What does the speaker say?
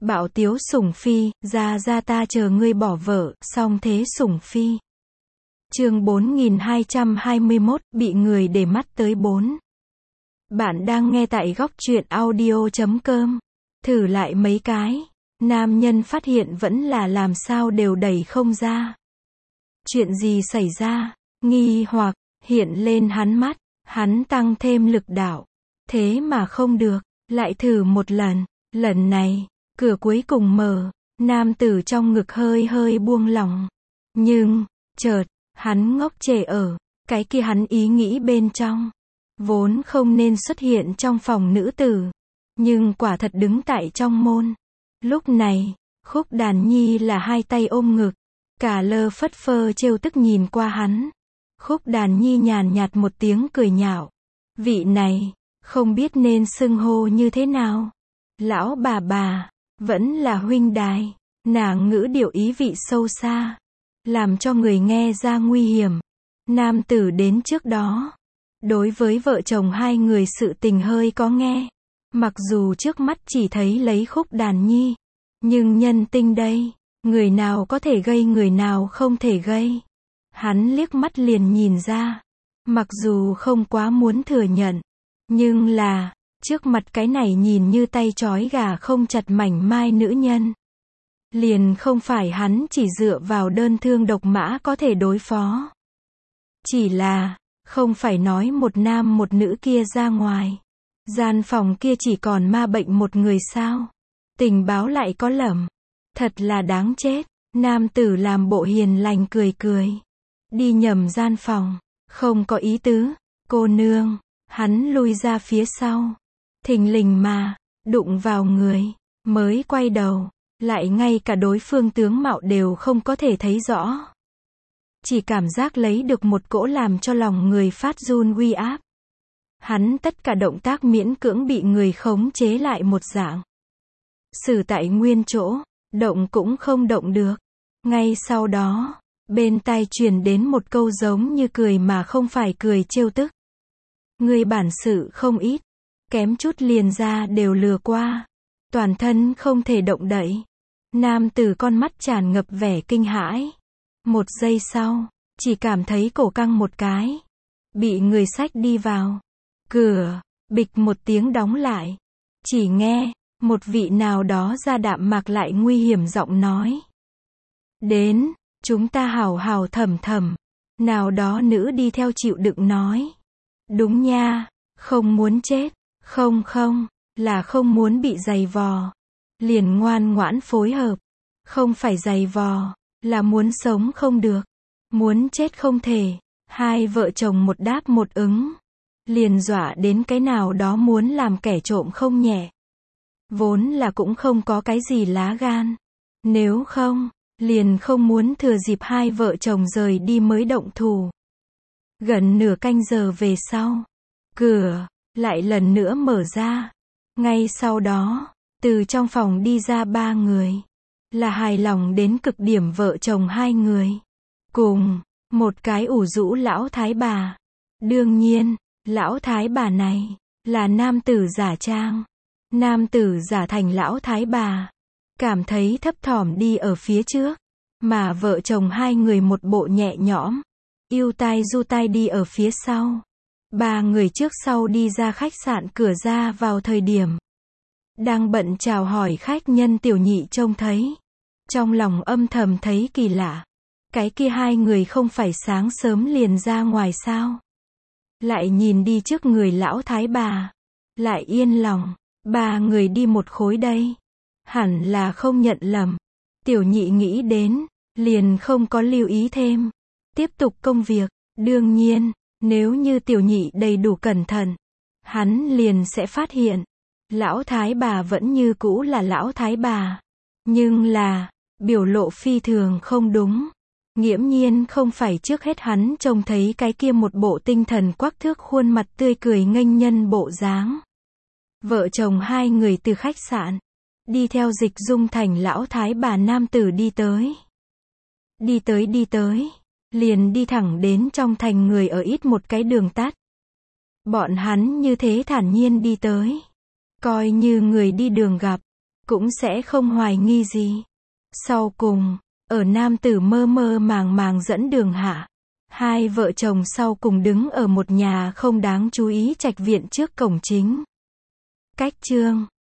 Bạo tiếu sủng phi, ra ta chờ ngươi bỏ vợ, song thế sủng phi. Chương 4221, bị người để mắt tới 4. Bạn đang nghe tại góc truyện audio.com. Thử lại mấy cái. Nam nhân phát hiện vẫn là làm sao đều đẩy không ra. Chuyện gì xảy ra? Nghi hoặc hiện lên hắn mắt, hắn tăng thêm lực đạo. Thế mà không được, lại thử một lần. Lần này, cửa cuối cùng mở, nam tử trong ngực hơi hơi buông lỏng. Nhưng, chợt, hắn ngốc trệ ở, cái kia hắn ý nghĩ bên trong. Vốn không nên xuất hiện trong phòng nữ tử. Nhưng quả thật đứng tại trong môn. Lúc này, Khúc Đàn Nhi là hai tay ôm ngực. Cả lơ phất phơ trêu tức nhìn qua hắn. Khúc Đàn Nhi nhàn nhạt một tiếng cười nhạo. Vị này, không biết nên xưng hô như thế nào. Lão bà, vẫn là huynh đài. Nàng ngữ điệu ý vị sâu xa. Làm cho người nghe ra nguy hiểm. Nam tử đến trước đó. Đối với vợ chồng hai người sự tình hơi có nghe. Mặc dù trước mắt chỉ thấy lấy Khúc Đàn Nhi. Nhưng nhân tinh đây. Người nào có thể gây người nào không thể gây. Hắn liếc mắt liền nhìn ra. Mặc dù không quá muốn thừa nhận. Nhưng là, trước mặt cái này nhìn như tay trói gà không chặt mảnh mai nữ nhân. Liền không phải hắn chỉ dựa vào đơn thương độc mã có thể đối phó. Chỉ là, không phải nói một nam một nữ kia ra ngoài. Gian phòng kia chỉ còn ma bệnh một người sao. Tình báo lại có lầm. Thật là đáng chết. Nam tử làm bộ hiền lành cười. Đi nhầm gian phòng. Không có ý tứ. Cô nương. Hắn lui ra phía sau. Thình lình mà. Đụng vào người. Mới quay đầu. Lại ngay cả đối phương tướng mạo đều không có thể thấy rõ. Chỉ cảm giác lấy được một cỗ làm cho lòng người phát run uy áp. Hắn tất cả động tác miễn cưỡng bị người khống chế lại một dạng. Xử tại nguyên chỗ. Động cũng không động được. Ngay sau đó, bên tai truyền đến một câu giống như cười mà không phải cười trêu tức. Người bản sự không ít. Kém chút liền ra đều lừa qua. Toàn thân không thể động đậy. Nam tử con mắt tràn ngập vẻ kinh hãi. Một giây sau, chỉ cảm thấy cổ căng một cái. Bị người xách đi vào. Cửa, bịch một tiếng đóng lại. Chỉ nghe, một vị nào đó da đạm mạc lại nguy hiểm giọng nói. Đến, chúng ta hảo hảo thầm. Nào đó nữ đi theo chịu đựng nói. Đúng nha, không muốn chết. Không, là không muốn bị giày vò. Liền ngoan ngoãn phối hợp. Không phải giày vò, là muốn sống không được. Muốn chết không thể. Hai vợ chồng một đáp một ứng. Liền dọa đến cái nào đó muốn làm kẻ trộm không nhẹ. Vốn là cũng không có cái gì lá gan. Nếu không, liền không muốn thừa dịp hai vợ chồng rời đi mới động thủ. Gần nửa canh giờ về sau, cửa lại lần nữa mở ra. Ngay sau đó, từ trong phòng đi ra 3 người. Là hài lòng đến cực điểm vợ chồng hai người. Cùng, một cái ủ rũ lão thái bà. Đương nhiên, lão thái bà này, là nam tử giả trang. Nam tử giả thành lão thái bà. Cảm thấy thấp thỏm đi ở phía trước. Mà vợ chồng hai người một bộ nhẹ nhõm. Yêu tai du tai đi ở phía sau. 3 người trước sau đi ra khách sạn cửa ra vào thời điểm. Đang bận chào hỏi khách nhân tiểu nhị trông thấy. Trong lòng âm thầm thấy kỳ lạ. Cái kia hai người không phải sáng sớm liền ra ngoài sao. Lại nhìn đi trước người lão thái bà. Lại yên lòng. 3 người đi một khối đây. Hẳn là không nhận lầm. Tiểu nhị nghĩ đến. Liền không có lưu ý thêm. Tiếp tục công việc. Đương nhiên, nếu như tiểu nhị đầy đủ cẩn thận. Hắn liền sẽ phát hiện. Lão thái bà vẫn như cũ là lão thái bà. Nhưng là, biểu lộ phi thường không đúng. Nghiễm nhiên không phải trước hết hắn trông thấy cái kia một bộ tinh thần quắc thước khuôn mặt tươi cười nghênh nhân bộ dáng. Vợ chồng hai người từ khách sạn. Đi theo Dịch Dung thành lão thái bà nam tử đi tới. Đi tới. Liền đi thẳng đến trong thành người ở ít một cái đường tắt. Bọn hắn như thế thản nhiên đi tới. Coi như người đi đường gặp. cũng sẽ không hoài nghi gì. Sau cùng, ở nam tử mơ mơ màng màng dẫn đường hạ, hai vợ chồng sau cùng đứng ở một nhà không đáng chú ý trạch viện trước cổng chính. Cách chương